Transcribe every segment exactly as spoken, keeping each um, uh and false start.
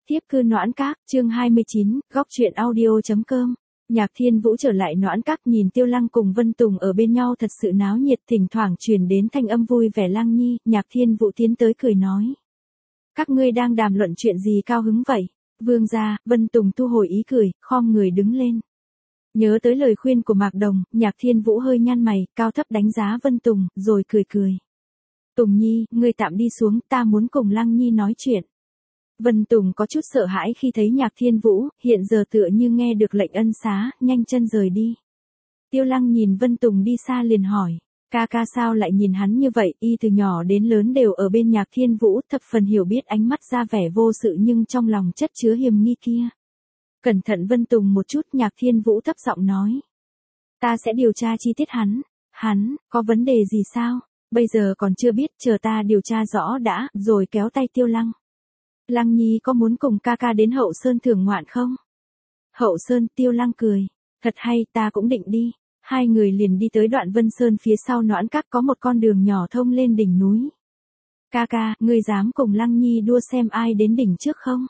Tiếp cư Noãn Các, chương hai mươi chín, góc truyện audio.com. Nhạc Thiên Vũ trở lại Noãn Các nhìn Tiêu Lăng cùng Vân Tùng ở bên nhau thật sự náo nhiệt, thỉnh thoảng truyền đến thanh âm vui vẻ Lăng Nhi, Nhạc Thiên Vũ tiến tới cười nói. Các ngươi đang đàm luận chuyện gì cao hứng vậy? Vương gia, Vân Tùng thu hồi ý cười, khom người đứng lên. Nhớ tới lời khuyên của Mạc Đồng, Nhạc Thiên Vũ hơi nhăn mày, cao thấp đánh giá Vân Tùng, rồi cười cười. Tùng Nhi, ngươi tạm đi xuống, ta muốn cùng Lăng Nhi nói chuyện. Vân Tùng có chút sợ hãi khi thấy Nhạc Thiên Vũ, hiện giờ tựa như nghe được lệnh ân xá, nhanh chân rời đi. Tiêu Lăng nhìn Vân Tùng đi xa liền hỏi, ca ca sao lại nhìn hắn như vậy, y từ nhỏ đến lớn đều ở bên Nhạc Thiên Vũ, thập phần hiểu biết ánh mắt ra vẻ vô sự nhưng trong lòng chất chứa hiềm nghi kia. Cẩn thận Vân Tùng một chút, Nhạc Thiên Vũ thấp giọng nói. Ta sẽ điều tra chi tiết hắn, hắn, có vấn đề gì sao, bây giờ còn chưa biết, chờ ta điều tra rõ đã, rồi kéo tay Tiêu Lăng. Lăng Nhi có muốn cùng ca ca đến Hậu Sơn thưởng ngoạn không? Hậu Sơn, Tiêu Lăng cười. Thật hay, ta cũng định đi. Hai người liền đi tới đoạn Vân Sơn phía sau Noãn Các có một con đường nhỏ thông lên đỉnh núi. Ca ca, ngươi dám cùng Lăng Nhi đua xem ai đến đỉnh trước không?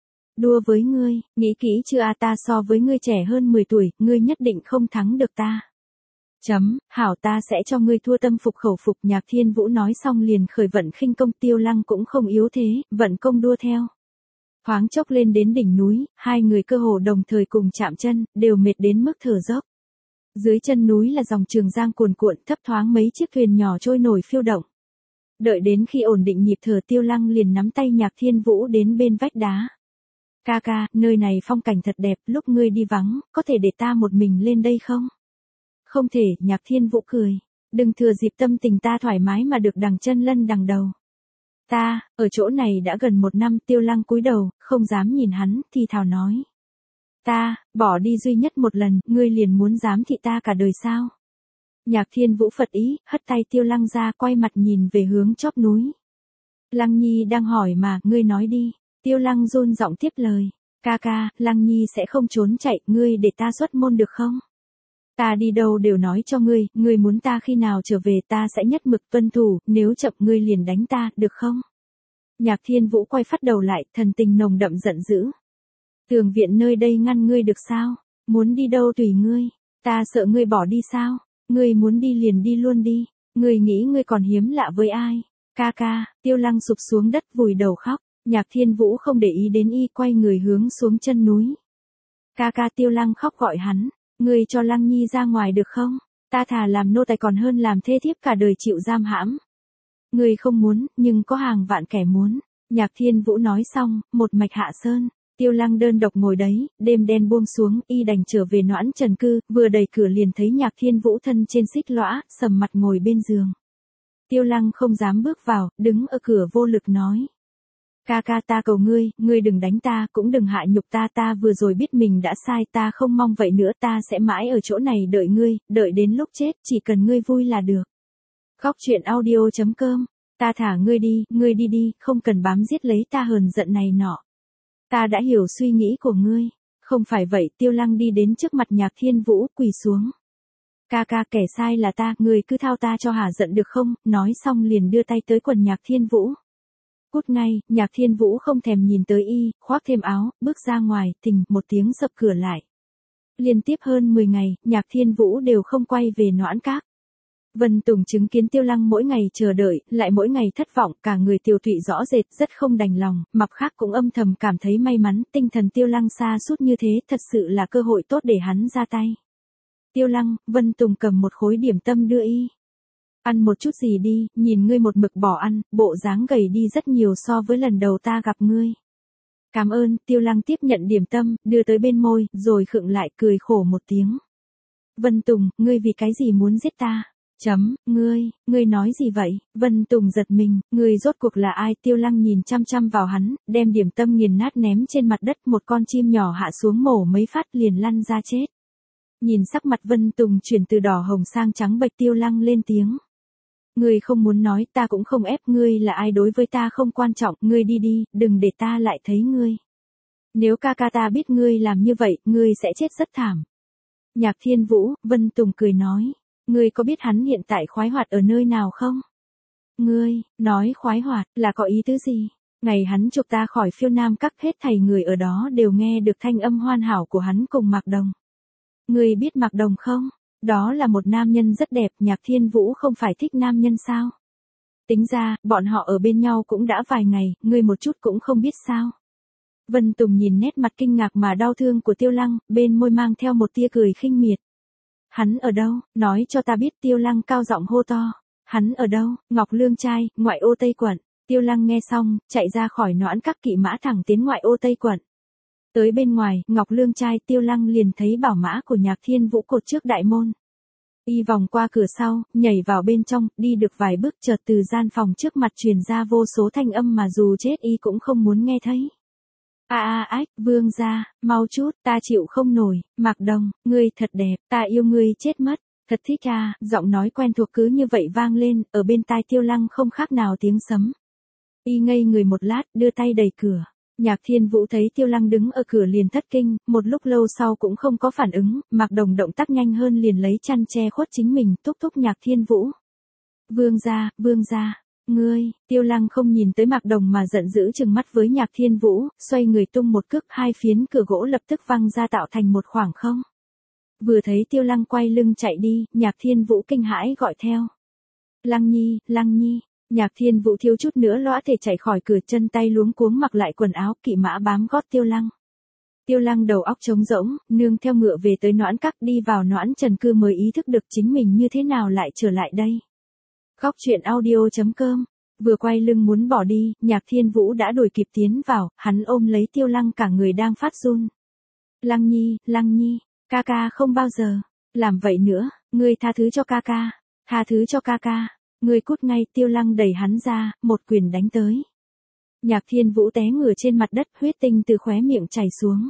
Đua với ngươi, nghĩ kỹ chưa à, ta so với ngươi trẻ hơn mười tuổi, ngươi nhất định không thắng được ta. Chấm, hảo ta sẽ cho ngươi thua tâm phục khẩu phục. Nhạc Thiên Vũ nói xong liền khởi vận khinh công, Tiêu Lăng cũng không yếu thế, vận công đua theo. Thoáng chốc lên đến đỉnh núi, hai người cơ hồ đồng thời cùng chạm chân, đều mệt đến mức thở dốc. Dưới chân núi là dòng Trường Giang cuồn cuộn, thấp thoáng mấy chiếc thuyền nhỏ trôi nổi phiêu động. Đợi đến khi ổn định nhịp thở, Tiêu Lăng liền nắm tay Nhạc Thiên Vũ đến bên vách đá. Ca ca, nơi này phong cảnh thật đẹp, lúc ngươi đi vắng, có thể để ta một mình lên đây không? Không thể, Nhạc Thiên Vũ cười. Đừng thừa dịp tâm tình ta thoải mái mà được đằng chân lân đằng đầu. Ta, ở chỗ này đã gần một năm. Tiêu Lăng cúi đầu, không dám nhìn hắn, thì thào nói. Ta, bỏ đi duy nhất một lần, ngươi liền muốn giám thị ta cả đời sao? Nhạc Thiên Vũ phật ý, hất tay Tiêu Lăng ra, quay mặt nhìn về hướng chóp núi. Lăng Nhi đang hỏi mà, ngươi nói đi. Tiêu Lăng run giọng tiếp lời. Ca ca, Lăng Nhi sẽ không trốn chạy, ngươi để ta xuất môn được không? Ta đi đâu đều nói cho ngươi, ngươi muốn ta khi nào trở về ta sẽ nhất mực tuân thủ, nếu chậm ngươi liền đánh ta, được không? Nhạc Thiên Vũ quay phát đầu lại, thần tình nồng đậm giận dữ. Tường viện nơi đây ngăn ngươi được sao? Muốn đi đâu tùy ngươi. Ta sợ ngươi bỏ đi sao? Ngươi muốn đi liền đi luôn đi. Ngươi nghĩ ngươi còn hiếm lạ với ai? Ca ca, Tiêu Lăng sụp xuống đất vùi đầu khóc. Nhạc Thiên Vũ không để ý đến y, quay người hướng xuống chân núi. Ca ca, Tiêu Lăng khóc gọi hắn. Ngươi cho Lăng Nhi ra ngoài được không? Ta thà làm nô tài còn hơn làm thê thiếp cả đời chịu giam hãm. Ngươi không muốn, nhưng có hàng vạn kẻ muốn. Nhạc Thiên Vũ nói xong, một mạch hạ sơn. Tiêu Lăng đơn độc ngồi đấy, đêm đen buông xuống, y đành trở về Noãn Trần cư, vừa đẩy cửa liền thấy Nhạc Thiên Vũ thân trên xích lõa, sầm mặt ngồi bên giường. Tiêu Lăng không dám bước vào, đứng ở cửa vô lực nói. Ca ca, ta cầu ngươi, ngươi đừng đánh ta, cũng đừng hạ nhục ta, ta vừa rồi biết mình đã sai, ta không mong vậy nữa, ta sẽ mãi ở chỗ này đợi ngươi, đợi đến lúc chết, chỉ cần ngươi vui là được. Góc truyện audio.com, ta thả ngươi đi, ngươi đi đi, không cần bám giết lấy ta hờn giận này nọ. Ta đã hiểu suy nghĩ của ngươi, không phải vậy. Tiêu Lăng đi đến trước mặt Nhạc Thiên Vũ, quỳ xuống. Ca ca, kẻ sai là ta, ngươi cứ thao ta cho hả giận được không? Nói xong liền đưa tay tới quần Nhạc Thiên Vũ. Cút ngay. Nhạc Thiên Vũ không thèm nhìn tới y, khoác thêm áo, bước ra ngoài, thình, một tiếng sập cửa lại. Liên tiếp hơn mười ngày, Nhạc Thiên Vũ đều không quay về Noãn Các. Vân Tùng chứng kiến Tiêu Lăng mỗi ngày chờ đợi, lại mỗi ngày thất vọng, cả người tiêu tụy rõ rệt, rất không đành lòng, mặt khác cũng âm thầm cảm thấy may mắn, tinh thần Tiêu Lăng sa sút như thế, thật sự là cơ hội tốt để hắn ra tay. Tiêu Lăng, Vân Tùng cầm một khối điểm tâm đưa y. Ăn một chút gì đi, nhìn ngươi một mực bỏ ăn, bộ dáng gầy đi rất nhiều so với lần đầu ta gặp ngươi. Cảm ơn. Tiêu Lăng tiếp nhận điểm tâm, đưa tới bên môi, rồi khựng lại, cười khổ một tiếng. Vân Tùng, ngươi vì cái gì muốn giết ta? Chấm, ngươi, ngươi nói gì vậy? Vân Tùng giật mình, ngươi rốt cuộc là ai? Tiêu Lăng nhìn chăm chăm vào hắn, đem điểm tâm nghiền nát ném trên mặt đất, một con chim nhỏ hạ xuống mổ mấy phát liền lăn ra chết. Nhìn sắc mặt Vân Tùng chuyển từ đỏ hồng sang trắng bệch, Tiêu Lăng lên tiếng. Ngươi không muốn nói, ta cũng không ép, ngươi là ai đối với ta không quan trọng, ngươi đi đi, đừng để ta lại thấy ngươi. Nếu ca ca ta biết ngươi làm như vậy, ngươi sẽ chết rất thảm. Nhạc Thiên Vũ, Vân Tùng cười nói. Ngươi có biết hắn hiện tại khoái hoạt ở nơi nào không? Ngươi, nói khoái hoạt, là có ý tứ gì? Ngày hắn chụp ta khỏi phiêu nam các hết thảy người ở đó đều nghe được thanh âm hoàn hảo của hắn cùng Mạc Đồng. Ngươi biết Mạc Đồng không? Đó là một nam nhân rất đẹp, Nhạc Thiên Vũ không phải thích nam nhân sao? Tính ra, bọn họ ở bên nhau cũng đã vài ngày, ngươi một chút cũng không biết sao? Vân Tùng nhìn nét mặt kinh ngạc mà đau thương của Tiêu Lăng, bên môi mang theo một tia cười khinh miệt. Hắn ở đâu, nói cho ta biết. Tiêu Lăng cao giọng hô to. Hắn ở đâu? Ngọc Lương trai, ngoại ô Tây quận. Tiêu Lăng nghe xong, chạy ra khỏi noãn các kỵ mã thẳng tiến ngoại ô Tây quận. Tới bên ngoài, Ngọc Lương trai, Tiêu Lăng liền thấy bảo mã của Nhạc Thiên Vũ cột trước đại môn. Y vòng qua cửa sau, nhảy vào bên trong, đi được vài bước chợt từ gian phòng trước mặt truyền ra vô số thanh âm mà dù chết y cũng không muốn nghe thấy. A a ách, vương gia, mau chút, ta chịu không nổi. Mạc Đồng, ngươi thật đẹp, ta yêu ngươi chết mất. Thật thích à, giọng nói quen thuộc cứ như vậy vang lên, ở bên tai Tiêu Lăng không khác nào tiếng sấm. Y ngây người một lát, đưa tay đẩy cửa. Nhạc Thiên Vũ thấy Tiêu Lăng đứng ở cửa liền thất kinh, một lúc lâu sau cũng không có phản ứng, Mạc Đồng động tác nhanh hơn liền lấy chăn che khuất chính mình, thúc thúc Nhạc Thiên Vũ. Vương gia, vương gia, ngươi, Tiêu Lăng không nhìn tới Mạc Đồng mà giận dữ trừng mắt với Nhạc Thiên Vũ, xoay người tung một cước, hai phiến cửa gỗ lập tức văng ra tạo thành một khoảng không. Vừa thấy Tiêu Lăng quay lưng chạy đi, Nhạc Thiên Vũ kinh hãi gọi theo. Lăng Nhi, Lăng Nhi. Nhạc Thiên Vũ thiếu chút nữa lõa thể chạy khỏi cửa, chân tay luống cuống mặc lại quần áo, kỵ mã bám gót Tiêu Lăng. Tiêu Lăng đầu óc trống rỗng, nương theo ngựa về tới noãn các, đi vào noãn trần cư mới ý thức được chính mình như thế nào lại trở lại đây. Góc truyện audio chấm com. Vừa quay lưng muốn bỏ đi, Nhạc Thiên Vũ đã đuổi kịp tiến vào, hắn ôm lấy Tiêu Lăng cả người đang phát run. Lăng Nhi, Lăng Nhi, ca ca không bao giờ làm vậy nữa, ngươi tha thứ cho ca ca, tha thứ cho ca ca. Ngươi cút ngay. Tiêu Lăng đẩy hắn ra, một quyền đánh tới. Nhạc Thiên Vũ té ngửa trên mặt đất, huyết tinh từ khóe miệng chảy xuống.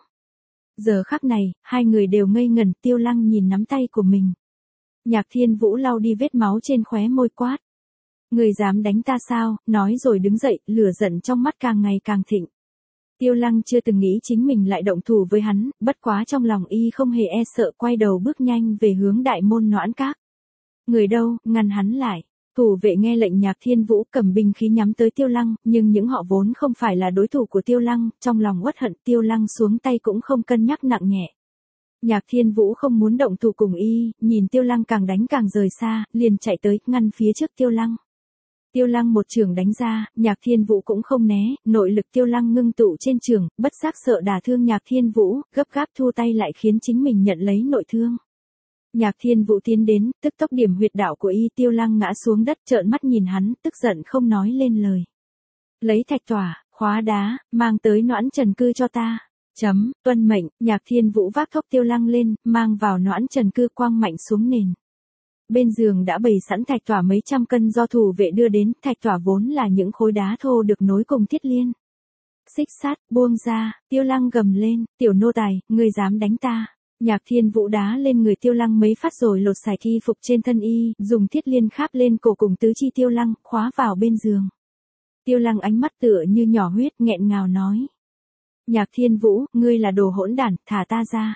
Giờ khắc này, hai người đều ngây ngẩn. Tiêu Lăng nhìn nắm tay của mình. Nhạc Thiên Vũ lau đi vết máu trên khóe môi quát. Ngươi dám đánh ta sao? Nói rồi đứng dậy, lửa giận trong mắt càng ngày càng thịnh. Tiêu Lăng chưa từng nghĩ chính mình lại động thủ với hắn, bất quá trong lòng y không hề e sợ, quay đầu bước nhanh về hướng đại môn noãn các. Người đâu, ngăn hắn lại. Thủ vệ nghe lệnh Nhạc Thiên Vũ cầm binh khí nhắm tới Tiêu Lăng, nhưng những họ vốn không phải là đối thủ của Tiêu Lăng, trong lòng uất hận. Tiêu Lăng xuống tay cũng không cân nhắc nặng nhẹ. Nhạc Thiên Vũ không muốn động thủ cùng y, nhìn Tiêu Lăng càng đánh càng rời xa, liền chạy tới, ngăn phía trước Tiêu Lăng. Tiêu Lăng một trường đánh ra, Nhạc Thiên Vũ cũng không né, nội lực Tiêu Lăng ngưng tụ trên trường, bất giác sợ đả thương Nhạc Thiên Vũ, gấp gáp thu tay lại khiến chính mình nhận lấy nội thương. Nhạc Thiên Vũ tiến đến, tức tốc điểm huyệt đạo của y. Tiêu Lăng ngã xuống đất trợn mắt nhìn hắn, tức giận không nói lên lời. Lấy thạch tỏa, khóa đá, mang tới noãn trần cư cho ta. Chấm, tuân mệnh. Nhạc Thiên Vũ vác thốc Tiêu Lăng lên, mang vào noãn trần cư, quang mạnh xuống nền. Bên giường đã bày sẵn thạch tỏa mấy trăm cân do thủ vệ đưa đến, thạch tỏa vốn là những khối đá thô được nối cùng thiết liên. Xích sắt, buông ra. Tiêu Lăng gầm lên, tiểu nô tài, ngươi dám đánh ta. Nhạc Thiên Vũ đá lên người Tiêu Lăng mấy phát rồi lột sạch y phục trên thân y, dùng thiết liên kháp lên cổ cùng tứ chi Tiêu Lăng, khóa vào bên giường. Tiêu Lăng ánh mắt tựa như nhỏ huyết, nghẹn ngào nói. Nhạc Thiên Vũ, ngươi là đồ hỗn đản, thả ta ra.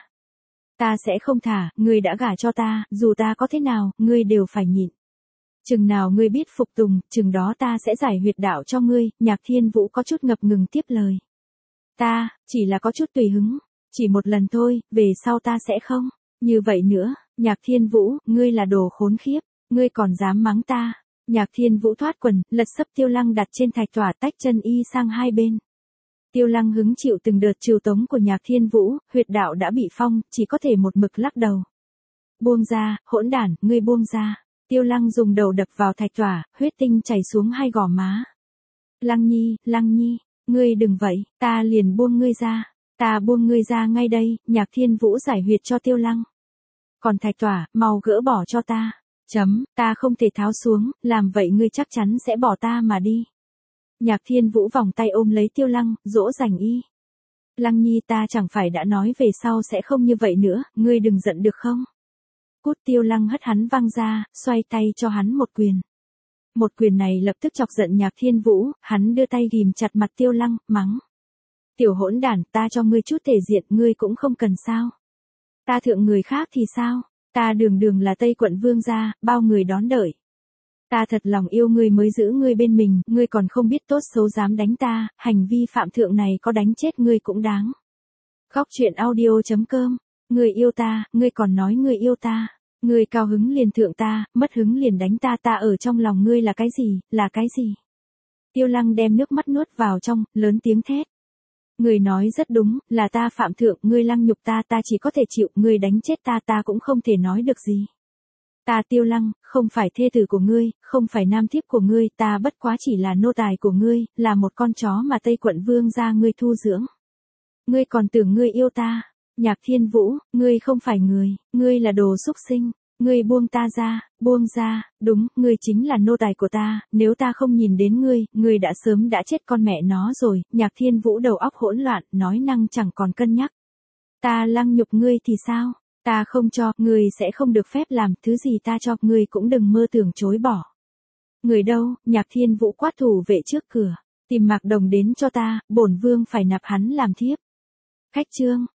Ta sẽ không thả, ngươi đã gả cho ta, dù ta có thế nào, ngươi đều phải nhịn. Chừng nào ngươi biết phục tùng, chừng đó ta sẽ giải huyệt đạo cho ngươi. Nhạc Thiên Vũ có chút ngập ngừng tiếp lời. Ta, chỉ là có chút tùy hứng. Chỉ một lần thôi, về sau ta sẽ không. Như vậy nữa. Nhạc Thiên Vũ, ngươi là đồ khốn khiếp. Ngươi còn dám mắng ta. Nhạc Thiên Vũ thoát quần, lật sấp Tiêu Lăng đặt trên thạch tỏa, tách chân y sang hai bên. Tiêu Lăng hứng chịu từng đợt trừ tống của Nhạc Thiên Vũ, huyệt đạo đã bị phong, chỉ có thể một mực lắc đầu. Buông ra, hỗn đản, ngươi buông ra. Tiêu Lăng dùng đầu đập vào thạch tỏa, huyết tinh chảy xuống hai gò má. Lăng Nhi, Lăng Nhi, ngươi đừng vậy, ta liền buông ngươi ra. Ta buông ngươi ra ngay đây. Nhạc Thiên Vũ giải huyệt cho Tiêu Lăng. Còn thạch tỏa, mau gỡ bỏ cho ta. Chấm, ta không thể tháo xuống, làm vậy ngươi chắc chắn sẽ bỏ ta mà đi. Nhạc Thiên Vũ vòng tay ôm lấy Tiêu Lăng, dỗ dành y. Lăng Nhi, ta chẳng phải đã nói về sau sẽ không như vậy nữa, ngươi đừng giận được không? Cút. Tiêu Lăng hất hắn văng ra, xoay tay cho hắn một quyền. Một quyền này lập tức chọc giận Nhạc Thiên Vũ, hắn đưa tay ghìm chặt mặt Tiêu Lăng, mắng. Tiểu hỗn đản, ta cho ngươi chút thể diện, ngươi cũng không cần sao? Ta thượng người khác thì sao? Ta đường đường là Tây quận vương gia, bao người đón đợi. Ta thật lòng yêu ngươi mới giữ ngươi bên mình, ngươi còn không biết tốt xấu dám đánh ta, hành vi phạm thượng này có đánh chết ngươi cũng đáng. Góc truyện audio chấm com, ngươi yêu ta, ngươi còn nói ngươi yêu ta. Ngươi cao hứng liền thượng ta, mất hứng liền đánh ta, ta ở trong lòng ngươi là cái gì, là cái gì? Tiêu Lăng đem nước mắt nuốt vào trong, lớn tiếng thét. Ngươi nói rất đúng, là ta phạm thượng, ngươi lăng nhục ta, ta chỉ có thể chịu, ngươi đánh chết ta, ta cũng không thể nói được gì. Ta Tiêu Lăng, không phải thê tử của ngươi, không phải nam thiếp của ngươi, ta bất quá chỉ là nô tài của ngươi, là một con chó mà Tây Quận Vương gia ngươi thu dưỡng. Ngươi còn tưởng ngươi yêu ta? Nhạc Thiên Vũ, ngươi không phải người, ngươi là đồ xúc sinh, ngươi buông ta ra, buông ra, đúng, ngươi chính là nô tài của ta, nếu ta không nhìn đến ngươi, ngươi đã sớm đã chết con mẹ nó rồi. Nhạc Thiên Vũ đầu óc hỗn loạn, nói năng chẳng còn cân nhắc. Ta lăng nhục ngươi thì sao? Ta không cho, ngươi sẽ không được phép làm, thứ gì ta cho, ngươi cũng đừng mơ tưởng chối bỏ. Người đâu? Nhạc Thiên Vũ quát thủ vệ trước cửa, tìm Mạc Đồng đến cho ta, bổn vương phải nạp hắn làm thiếp. Khách trương,